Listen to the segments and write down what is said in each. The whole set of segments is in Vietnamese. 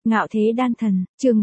Ngạo thế đan thần, chương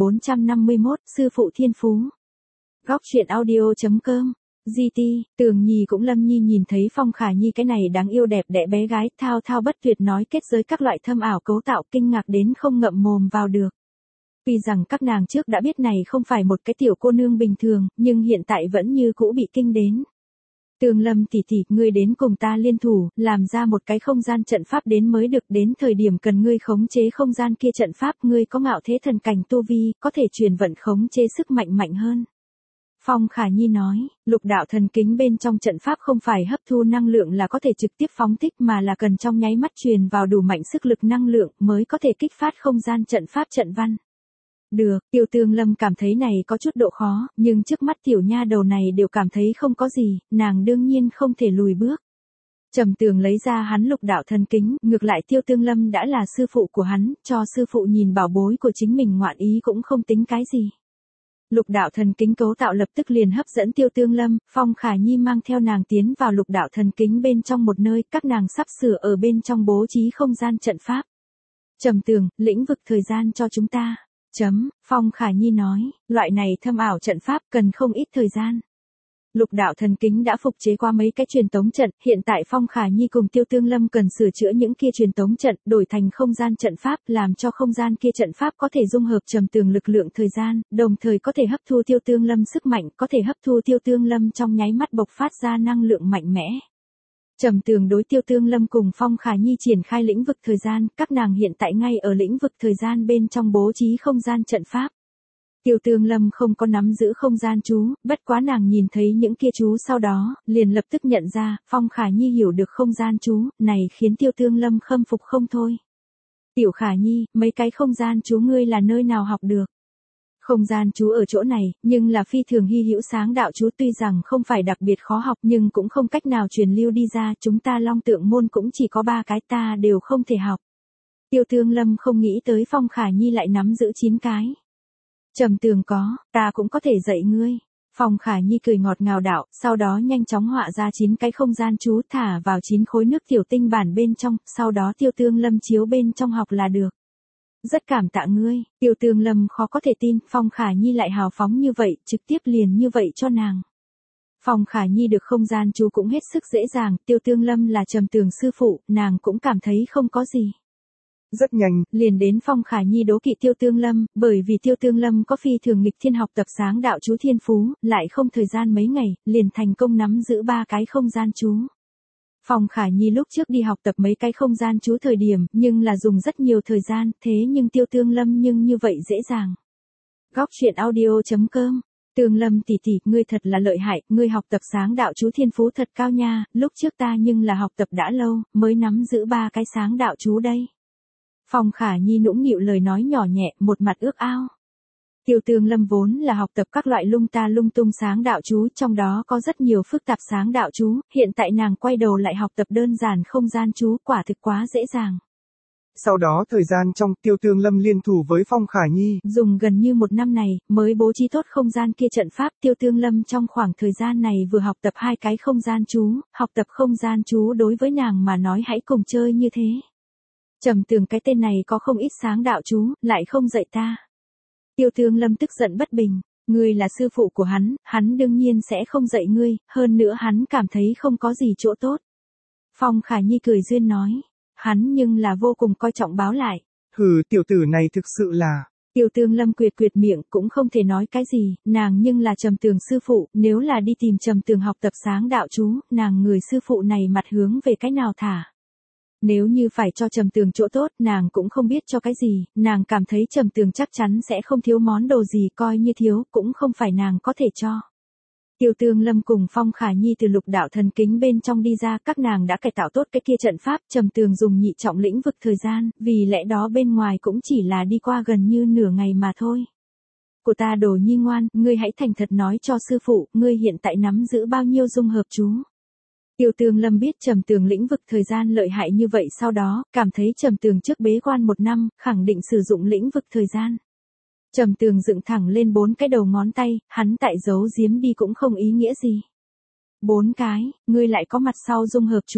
3451, sư phụ thiên phú. Góc truyện audio.com. GT, Tường Nhi cũng Lâm Nhi nhìn thấy Phong Khả Nhi cái này đáng yêu đẹp đẽ bé gái thao thao bất tuyệt nói kết giới các loại thâm ảo cấu tạo kinh ngạc đến không ngậm mồm vào được. Tuy rằng các nàng trước đã biết này không phải một cái tiểu cô nương bình thường, nhưng hiện tại vẫn như cũ bị kinh đến. Tường Lâm tỷ tỷ, ngươi đến cùng ta liên thủ, làm ra một cái không gian trận pháp đến mới được, đến thời điểm cần ngươi khống chế không gian kia trận pháp, ngươi có ngạo thế thần cảnh tu vi, có thể truyền vận khống chế sức mạnh mạnh hơn. Phong Khả Nhi nói, lục đạo thần kính bên trong trận pháp không phải hấp thu năng lượng là có thể trực tiếp phóng thích mà là cần trong nháy mắt truyền vào đủ mạnh sức lực năng lượng mới có thể kích phát không gian trận pháp trận văn. Được, Tiêu Tương Lâm cảm thấy này có chút độ khó, nhưng trước mắt tiểu nha đầu này đều cảm thấy không có gì, nàng đương nhiên không thể lùi bước. Trầm Tường lấy ra hắn lục đạo thần kính, ngược lại Tiêu Tương Lâm đã là sư phụ của hắn, cho sư phụ nhìn bảo bối của chính mình ngoạn ý cũng không tính cái gì. Lục đạo thần kính cấu tạo lập tức liền hấp dẫn Tiêu Tương Lâm, Phong Khả Nhi mang theo nàng tiến vào lục đạo thần kính bên trong một nơi, các nàng sắp sửa ở bên trong bố trí không gian trận pháp. Trầm Tường, lĩnh vực thời gian cho chúng ta. Phong Khả Nhi nói, loại này thâm ảo trận pháp cần không ít thời gian. Lục đạo thần kính đã phục chế qua mấy cái truyền tống trận, hiện tại Phong Khả Nhi cùng Tiêu Tương Lâm cần sửa chữa những kia truyền tống trận, đổi thành không gian trận pháp, làm cho không gian kia trận pháp có thể dung hợp Trầm Tường lực lượng thời gian, đồng thời có thể hấp thu Tiêu Tương Lâm sức mạnh, có thể hấp thu Tiêu Tương Lâm trong nháy mắt bộc phát ra năng lượng mạnh mẽ. Trầm Tường đối Tiêu Tương Lâm cùng Phong Khả Nhi triển khai lĩnh vực thời gian, các nàng hiện tại ngay ở lĩnh vực thời gian bên trong bố trí không gian trận pháp. Tiêu Tương Lâm không có nắm giữ không gian chú, bất quá nàng nhìn thấy những kia chú sau đó, liền lập tức nhận ra, Phong Khả Nhi hiểu được không gian chú, này khiến Tiêu Tương Lâm khâm phục không thôi. Tiểu Khả Nhi, mấy cái không gian chú ngươi là nơi nào học được? Không gian chú ở chỗ này, nhưng là phi thường hy hữu sáng đạo chú, tuy rằng không phải đặc biệt khó học nhưng cũng không cách nào truyền lưu đi ra, chúng ta Long Tượng môn cũng chỉ có 3 cái, ta đều không thể học. Tiêu Tương Lâm không nghĩ tới Phong Khả Nhi lại nắm giữ 9 cái. Trầm Tường có, ta cũng có thể dạy ngươi. Phong Khả Nhi cười ngọt ngào đạo, sau đó nhanh chóng họa ra 9 cái không gian chú thả vào 9 khối nước tiểu tinh bản bên trong, sau đó Tiêu Tương Lâm chiếu bên trong học là được. Rất cảm tạ ngươi, Tiêu Tương Lâm khó có thể tin, Phong Khả Nhi lại hào phóng như vậy, trực tiếp liền như vậy cho nàng. Phong Khả Nhi được không gian chú cũng hết sức dễ dàng, Tiêu Tương Lâm là Trầm Tường sư phụ, nàng cũng cảm thấy không có gì. Rất nhanh, liền đến Phong Khả Nhi đố kỵ Tiêu Tương Lâm, bởi vì Tiêu Tương Lâm có phi thường nghịch thiên học tập sáng đạo chú thiên phú, lại không thời gian mấy ngày, liền thành công nắm giữ 3 cái không gian chú. Phong Khả Nhi lúc trước đi học tập mấy cái không gian chú thời điểm, nhưng là dùng rất nhiều thời gian, thế nhưng Tiêu Tương Lâm nhưng như vậy dễ dàng. Góc truyện audio.com. Tương Lâm tỷ tỷ, ngươi thật là lợi hại, ngươi học tập sáng đạo chú thiên phú thật cao nha, lúc trước ta nhưng là học tập đã lâu, mới nắm giữ 3 cái sáng đạo chú đây. Phong Khả Nhi nũng nịu lời nói nhỏ nhẹ, một mặt ước ao. Tiêu Tương Lâm vốn là học tập các loại lung ta lung tung sáng đạo chú, trong đó có rất nhiều phức tạp sáng đạo chú, hiện tại nàng quay đầu lại học tập đơn giản không gian chú, quả thực quá dễ dàng. Sau đó thời gian trong, Tiêu Tương Lâm liên thủ với Phong Khả Nhi. Dùng gần như 1 năm này, mới bố trí tốt không gian kia trận pháp, Tiêu Tương Lâm trong khoảng thời gian này vừa học tập 2 cái không gian chú, học tập không gian chú đối với nàng mà nói hãy cùng chơi như thế. Trầm Tường cái tên này có không ít sáng đạo chú, lại không dạy ta. Tiêu Tương Lâm tức giận bất bình, ngươi là sư phụ của hắn đương nhiên sẽ không dạy ngươi, hơn nữa hắn cảm thấy không có gì chỗ tốt. Phong Khả Nhi cười duyên nói, hắn nhưng là vô cùng coi trọng báo lại. Hừ, tiểu tử này thực sự là. Tiêu Tương Lâm quyệt miệng cũng không thể nói cái gì, nàng nhưng là Trầm Tường sư phụ, nếu là đi tìm Trầm Tường học tập sáng đạo chú, nàng người sư phụ này mặt hướng về cái nào thả. Nếu như phải cho Trầm Tường chỗ tốt, nàng cũng không biết cho cái gì, nàng cảm thấy Trầm Tường chắc chắn sẽ không thiếu món đồ gì, coi như thiếu, cũng không phải nàng có thể cho. Tiêu Tương Lâm cùng Phong Khả Nhi từ lục đạo thần kính bên trong đi ra, các nàng đã cải tạo tốt cái kia trận pháp, Trầm Tường dùng nhị trọng lĩnh vực thời gian, vì lẽ đó bên ngoài cũng chỉ là đi qua gần như nửa ngày mà thôi. Của ta Đồ Nhi ngoan, ngươi hãy thành thật nói cho sư phụ, ngươi hiện tại nắm giữ bao nhiêu dung hợp chú. Tiêu Tương Lâm biết Trầm Tường lĩnh vực thời gian lợi hại như vậy, sau đó, cảm thấy Trầm Tường trước bế quan 1 năm, khẳng định sử dụng lĩnh vực thời gian. Trầm Tường dựng thẳng lên 4 cái đầu ngón tay, hắn tại giấu giếm đi cũng không ý nghĩa gì. 4 cái, ngươi lại có mặt sau dung hợp chú.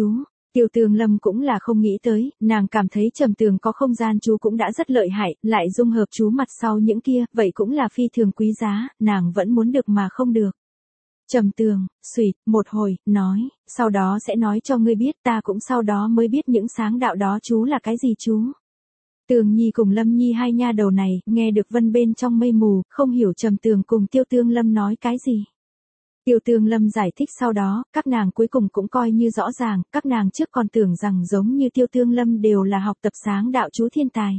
Tiêu Tương Lâm cũng là không nghĩ tới, nàng cảm thấy Trầm Tường có không gian chú cũng đã rất lợi hại, lại dung hợp chú mặt sau những kia, vậy cũng là phi thường quý giá, nàng vẫn muốn được mà không được. Trầm Tường, suýt, một hồi, nói, sau đó sẽ nói cho ngươi biết, ta cũng sau đó mới biết những sáng đạo đó chú là cái gì chú. Tường Nhi cùng Lâm Nhi hai nha đầu này, nghe được vân bên trong mây mù, không hiểu Trầm Tường cùng Tiêu Tương Lâm nói cái gì. Tiêu Tương Lâm giải thích sau đó, các nàng cuối cùng cũng coi như rõ ràng, các nàng trước còn tưởng rằng giống như Tiêu Tương Lâm đều là học tập sáng đạo chú thiên tài.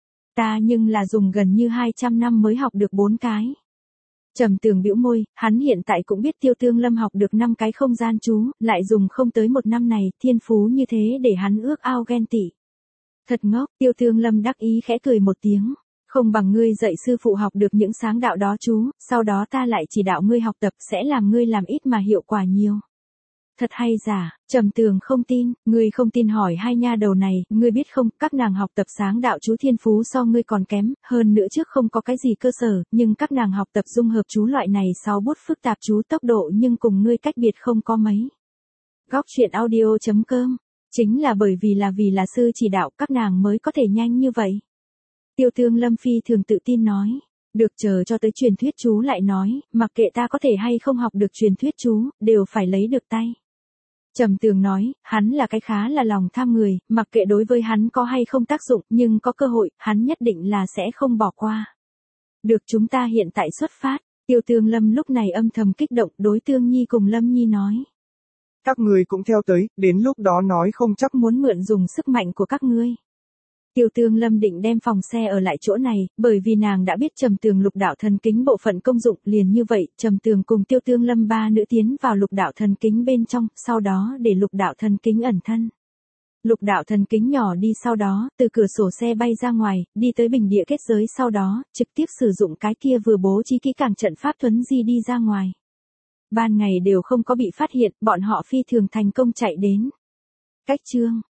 Ta nhưng là dùng gần như 200 năm mới học được 4 cái. Trầm Tường bĩu môi, hắn hiện tại cũng biết Tiêu Tương Lâm học được 5 cái không gian chú, lại dùng không tới một năm này, thiên phú như thế để hắn ước ao ghen tị. Thật ngốc, Tiêu Tương Lâm đắc ý khẽ cười một tiếng. Không bằng ngươi dạy sư phụ học được những sáng đạo đó chú, sau đó ta lại chỉ đạo ngươi học tập sẽ làm ngươi làm ít mà hiệu quả nhiều. Thật hay giả, Trầm Tường không tin, ngươi không tin hỏi hai nha đầu này, ngươi biết không, các nàng học tập sáng đạo chú thiên phú so ngươi còn kém, hơn nữa trước không có cái gì cơ sở, nhưng các nàng học tập dung hợp chú loại này sau bút phức tạp chú tốc độ nhưng cùng ngươi cách biệt không có mấy. Góc truyện audio.com, chính là bởi vì là sư chỉ đạo các nàng mới có thể nhanh như vậy. Tiêu Tương Lâm phi thường tự tin nói, được chờ cho tới truyền thuyết chú lại nói, mặc kệ ta có thể hay không học được truyền thuyết chú, đều phải lấy được tay. Trầm Tường nói, hắn là cái khá là lòng tham người, mặc kệ đối với hắn có hay không tác dụng, nhưng có cơ hội, hắn nhất định là sẽ không bỏ qua. Được chúng ta hiện tại xuất phát, Tiêu Tương Lâm lúc này âm thầm kích động đối Tương Nhi cùng Lâm Nhi nói. Các người cũng theo tới, đến lúc đó nói không chắc muốn mượn dùng sức mạnh của các ngươi. Tiêu Tương Lâm định đem phòng xe ở lại chỗ này, bởi vì nàng đã biết Trầm Tường lục đạo thần kính bộ phận công dụng, liền như vậy, Trầm Tường cùng Tiêu Tương Lâm ba nữ tiến vào lục đạo thần kính bên trong, sau đó để lục đạo thần kính ẩn thân. Lục đạo thần kính nhỏ đi sau đó, từ cửa sổ xe bay ra ngoài, đi tới bình địa kết giới sau đó, trực tiếp sử dụng cái kia vừa bố trí kỹ càng trận pháp thuấn di đi ra ngoài. Ban ngày đều không có bị phát hiện, bọn họ phi thường thành công chạy đến. Cách chương